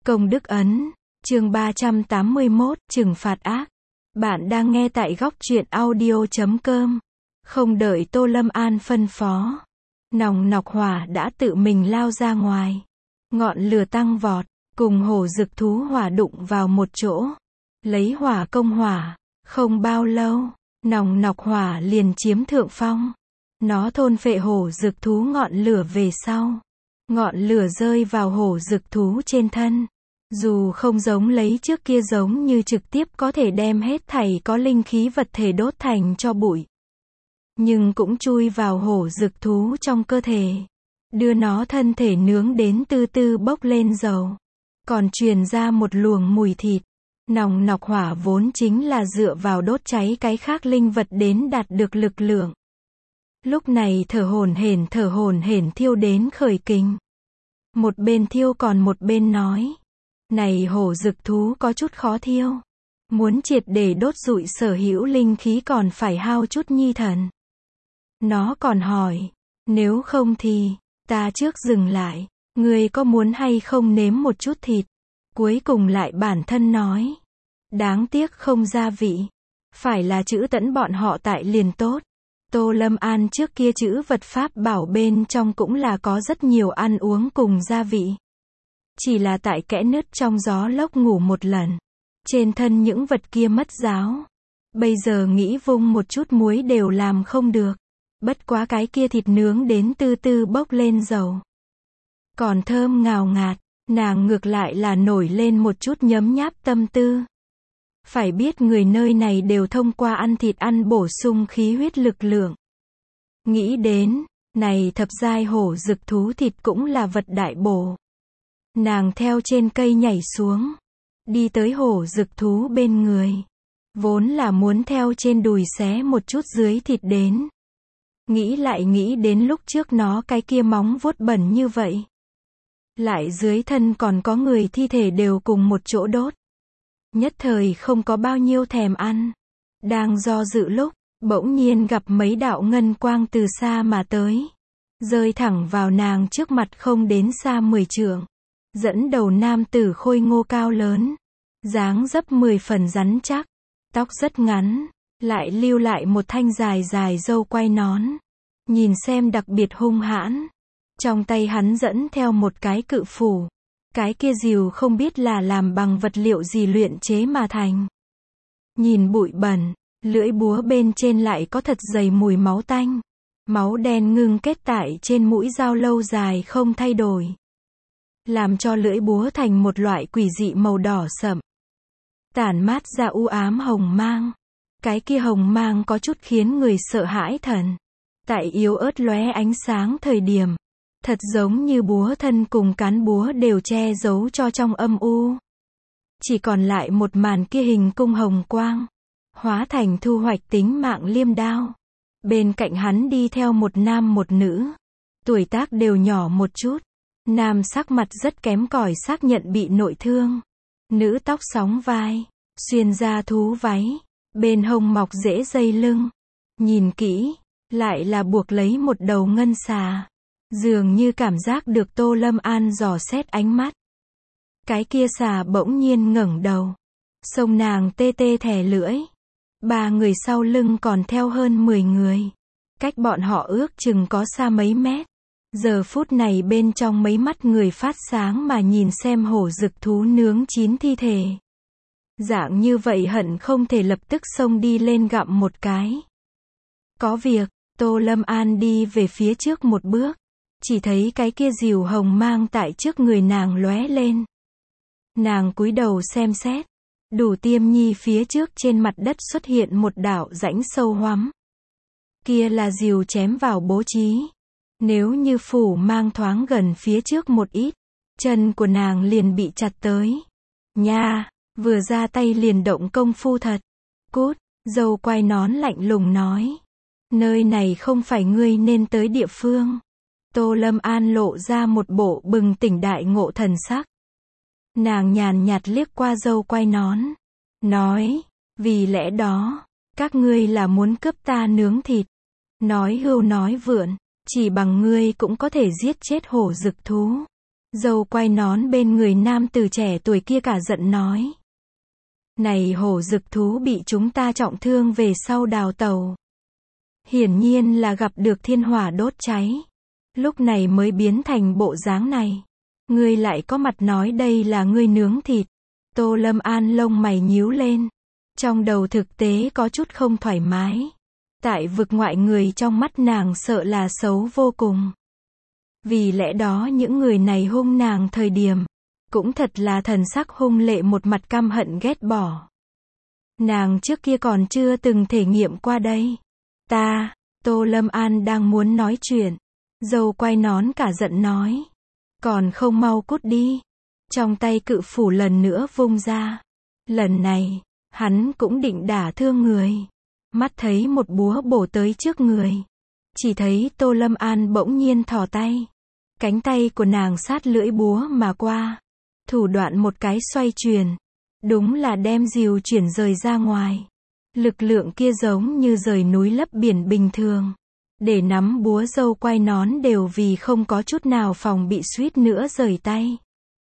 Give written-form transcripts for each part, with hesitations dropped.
Công đức ấn, chương 381, trừng phạt ác. Bạn đang nghe tại góc truyện audio.com. Không đợi Tô Lâm An phân phó, nòng nọc hỏa đã tự mình lao ra ngoài. Ngọn lửa tăng vọt, cùng hổ dực thú hỏa đụng vào một chỗ. Lấy hỏa công hỏa, không bao lâu, nòng nọc hỏa liền chiếm thượng phong. Nó thôn phệ hổ dực thú ngọn lửa về sau. Ngọn lửa rơi vào hổ dực thú trên thân. Dù không giống lấy trước kia giống như trực tiếp có thể đem hết thảy có linh khí vật thể đốt thành tro bụi, nhưng cũng chui vào hổ dực thú trong cơ thể, đưa nó thân thể nướng đến từ từ bốc lên dầu, còn truyền ra một luồng mùi thịt. Nòng nọc hỏa vốn chính là dựa vào đốt cháy cái khác linh vật đến đạt được lực lượng. Lúc này thở hổn hển thiêu đến khởi kình. Một bên thiêu còn một bên nói: "Này hổ dực thú có chút khó thiêu. Muốn triệt để đốt rụi sở hữu linh khí còn phải hao chút nhi thần." Nó còn hỏi: "Nếu không thì, ta trước dừng lại, ngươi có muốn hay không nếm một chút thịt?" Cuối cùng lại bản thân nói: "Đáng tiếc không gia vị. Phải là chữ tẫn bọn họ tại liền tốt." Tô Lâm An trước kia chữ vật pháp bảo bên trong cũng là có rất nhiều ăn uống cùng gia vị. Chỉ là tại kẽ nứt trong gió lốc ngủ một lần, trên thân những vật kia mất giáo. Bây giờ nghĩ vung một chút muối đều làm không được. Bất quá cái kia thịt nướng đến từ từ bốc lên dầu, còn thơm ngào ngạt, nàng ngược lại là nổi lên một chút nhấm nháp tâm tư. Phải biết người nơi này đều thông qua ăn thịt ăn bổ sung khí huyết lực lượng. Nghĩ đến, này thập giai hổ dực thú thịt cũng là vật đại bổ. Nàng theo trên cây nhảy xuống, đi tới hổ dực thú bên người. Vốn là muốn theo trên đùi xé một chút dưới thịt đến. Nghĩ lại nghĩ đến lúc trước nó cái kia móng vuốt bẩn như vậy. Lại dưới thân còn có người thi thể đều cùng một chỗ đốt. Nhất thời không có bao nhiêu thèm ăn. Đang do dự lúc, bỗng nhiên gặp mấy đạo ngân quang từ xa mà tới. Rơi thẳng vào nàng trước mặt không đến xa 10 trượng. Dẫn đầu nam tử khôi ngô cao lớn. Dáng dấp 10 phần rắn chắc. Tóc rất ngắn, lại lưu lại một thanh dài dài râu quai nón. Nhìn xem đặc biệt hung hãn. Trong tay hắn dẫn theo một cái cự phủ. Cái kia rìu không biết là làm bằng vật liệu gì luyện chế mà thành. Nhìn bụi bẩn, lưỡi búa bên trên lại có thật dày mùi máu tanh. Máu đen ngưng kết tại trên mũi dao lâu dài không thay đổi, làm cho lưỡi búa thành một loại quỷ dị màu đỏ sậm, tản mát ra u ám hồng mang. Cái kia hồng mang có chút khiến người sợ hãi thần. Tại yếu ớt lóe ánh sáng thời điểm, thật giống như búa thân cùng cán búa đều che giấu cho trong âm u. Chỉ còn lại một màn kia hình cung hồng quang, hóa thành thu hoạch tính mạng liêm đao. Bên cạnh hắn đi theo một nam một nữ, tuổi tác đều nhỏ một chút. Nam sắc mặt rất kém cỏi xác nhận bị nội thương. Nữ tóc sóng vai, xuyên da thú váy, bên hông mọc rễ dây lưng. Nhìn kỹ, lại là buộc lấy một đầu ngân xà. Dường như cảm giác được Tô Lâm An dò xét ánh mắt. Cái kia xà bỗng nhiên ngẩng đầu, xông nàng tê tê thè lưỡi. Ba người sau lưng còn theo hơn 10 người. Cách bọn họ ước chừng có xa mấy mét. Giờ phút này bên trong mấy mắt người phát sáng mà nhìn xem hổ dực thú nướng chín thi thể. Dạng như vậy hận không thể lập tức xông đi lên gặm một cái. Có việc, Tô Lâm An đi về phía trước một bước. Chỉ thấy cái kia rìu hồng mang tại trước người nàng lóe lên. Nàng cúi đầu xem xét. Đủ tiêm nhi phía trước trên mặt đất xuất hiện một đạo rãnh sâu hoắm. Kia là rìu chém vào bố trí. Nếu như phủ mang thoáng gần phía trước một ít, chân của nàng liền bị chặt tới. Nha, vừa ra tay liền động công phu thật. Cút, dâu quai nón lạnh lùng nói. Nơi này không phải ngươi nên tới địa phương. Tô Lâm An lộ ra một bộ bừng tỉnh đại ngộ thần sắc. Nàng nhàn nhạt liếc qua dâu quai nón, nói, vì lẽ đó, các ngươi là muốn cướp ta nướng thịt. Nói hưu nói vượn, chỉ bằng ngươi cũng có thể giết chết hổ dực thú. Dâu quay nón bên người nam tử trẻ tuổi kia cả giận nói. Này hổ dực thú bị chúng ta trọng thương về sau đào tẩu. Hiển nhiên là gặp được thiên hỏa đốt cháy. Lúc này mới biến thành bộ dáng này. Ngươi lại có mặt nói đây là ngươi nướng thịt. Tô Lâm An lông mày nhíu lên. Trong đầu thực tế có chút không thoải mái. Tại vực ngoại người trong mắt nàng sợ là xấu vô cùng. Vì lẽ đó những người này hung nàng thời điểm. Cũng thật là thần sắc hung lệ, một mặt căm hận ghét bỏ. Nàng trước kia còn chưa từng thể nghiệm qua đây. Tô Lâm An đang muốn nói chuyện. Dâu quay nón cả giận nói. Còn không mau cút đi. Trong tay cự phủ lần nữa vung ra. Lần này, hắn cũng định đả thương người. Mắt thấy một búa bổ tới trước người. Chỉ thấy Tô Lâm An bỗng nhiên thò tay. Cánh tay của nàng sát lưỡi búa mà qua. Thủ đoạn một cái xoay chuyển. Đúng là đem rìu chuyển rời ra ngoài. Lực lượng kia giống như rời núi lấp biển bình thường. Để nắm búa dâu quay nón đều vì không có chút nào phòng bị suýt nữa rời tay.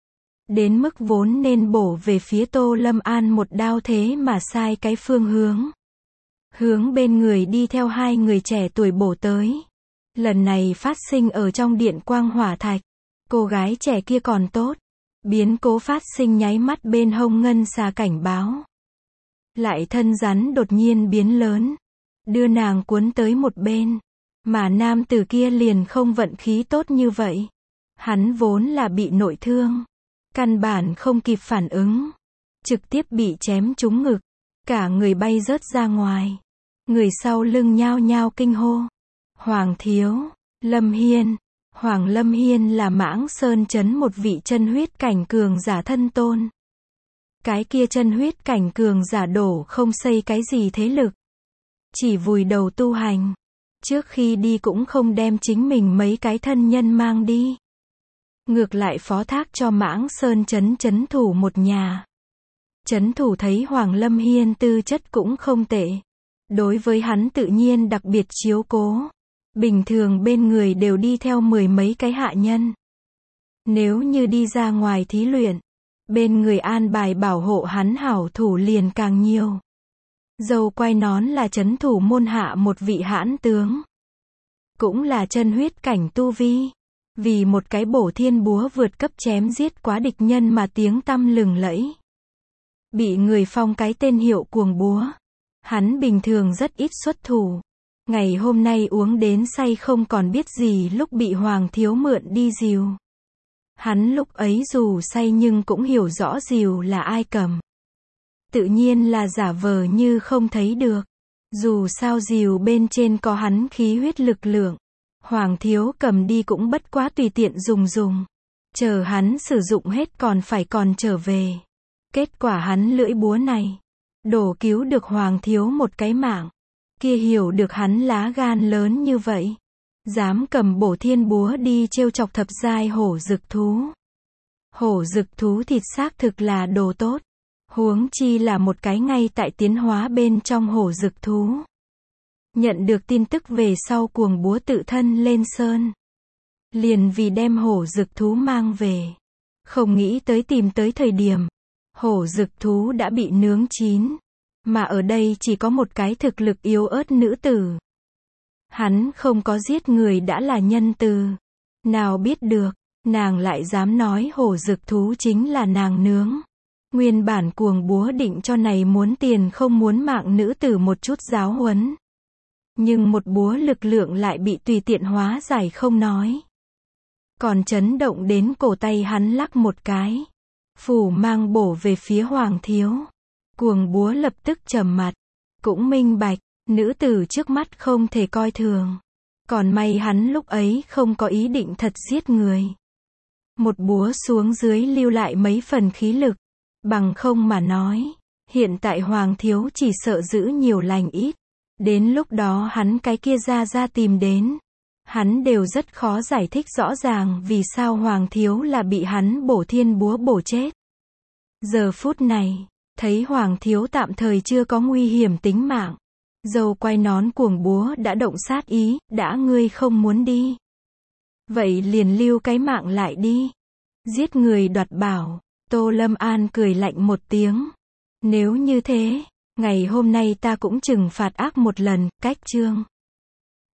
Đến mức vốn nên bổ về phía Tô Lâm An một đao thế mà sai cái phương hướng. Hướng bên người đi theo hai người trẻ tuổi bổ tới. Lần này phát sinh ở trong điện quang hỏa thạch. Cô gái trẻ kia còn tốt. Biến cố phát sinh nháy mắt bên hông ngân xà cảnh báo. Lại thân rắn đột nhiên biến lớn. Đưa nàng cuốn tới một bên. Mà nam tử kia liền không vận khí tốt như vậy. Hắn vốn là bị nội thương. Căn bản không kịp phản ứng. Trực tiếp bị chém trúng ngực. Cả người bay rớt ra ngoài. Người sau lưng nhao nhao kinh hô. Hoàng thiếu, Lâm Hiên. Hoàng Lâm Hiên là Mãng Sơn trấn một vị chân huyết cảnh cường giả thân tôn. Cái kia chân huyết cảnh cường giả đổ không xây cái gì thế lực. Chỉ vùi đầu tu hành. Trước khi đi cũng không đem chính mình mấy cái thân nhân mang đi. Ngược lại phó thác cho Mãng Sơn trấn trấn thủ một nhà. Trấn thủ thấy Hoàng Lâm Hiên tư chất cũng không tệ. Đối với hắn tự nhiên đặc biệt chiếu cố. Bình thường bên người đều đi theo mười mấy cái hạ nhân. Nếu như đi ra ngoài thí luyện, bên người an bài bảo hộ hắn hảo thủ liền càng nhiều. Dâu quay nón là trấn thủ môn hạ một vị hãn tướng. Cũng là chân huyết cảnh tu vi. Vì một cái bổ thiên búa vượt cấp chém giết quá địch nhân mà tiếng tăm lừng lẫy. Bị người phong cái tên hiệu cuồng búa. Hắn bình thường rất ít xuất thủ. Ngày hôm nay uống đến say không còn biết gì lúc bị Hoàng thiếu mượn đi rìu. Hắn lúc ấy dù say nhưng cũng hiểu rõ rìu là ai cầm. Tự nhiên là giả vờ như không thấy được. Dù sao rìu bên trên có hắn khí huyết lực lượng. Hoàng thiếu cầm đi cũng bất quá tùy tiện dùng. Chờ hắn sử dụng hết còn phải còn trở về. Kết quả hắn lưỡi búa này. Đổ cứu được Hoàng thiếu một cái mạng. Kia hiểu được hắn lá gan lớn như vậy. Dám cầm bổ thiên búa đi trêu chọc thập giai hổ dực thú. Hổ dực thú thịt xác thực là đồ tốt. Huống chi là một cái ngay tại tiến hóa bên trong hổ dực thú. Nhận được tin tức về sau cuồng búa tự thân lên sơn. Liền vì đem hổ dực thú mang về. Không nghĩ tới tìm tới thời điểm. Hổ dực thú đã bị nướng chín. Mà ở đây chỉ có một cái thực lực yếu ớt nữ tử. Hắn không có giết người đã là nhân từ. Nào biết được, nàng lại dám nói hổ dực thú chính là nàng nướng. Nguyên bản cuồng búa định cho này muốn tiền không muốn mạng nữ tử một chút giáo huấn. Nhưng một búa lực lượng lại bị tùy tiện hóa giải không nói. Còn chấn động đến cổ tay hắn lắc một cái. Phủ mang bổ về phía Hoàng thiếu. Cuồng búa lập tức trầm mặt. Cũng minh bạch, nữ tử trước mắt không thể coi thường. Còn may hắn lúc ấy không có ý định thật giết người. Một búa xuống dưới lưu lại mấy phần khí lực. Bằng không mà nói, hiện tại Hoàng thiếu chỉ sợ giữ nhiều lành ít. Đến lúc đó hắn cái kia ra tìm đến. Hắn đều rất khó giải thích rõ ràng vì sao Hoàng thiếu là bị hắn bổ thiên búa bổ chết. Giờ phút này, thấy Hoàng thiếu tạm thời chưa có nguy hiểm tính mạng. Dâu quay nón cuồng búa đã động sát ý, đã ngươi không muốn đi. Vậy liền lưu cái mạng lại đi. Giết người đoạt bảo. Tô Lâm An cười lạnh một tiếng. Nếu như thế, ngày hôm nay ta cũng trừng phạt ác một lần, cách chương.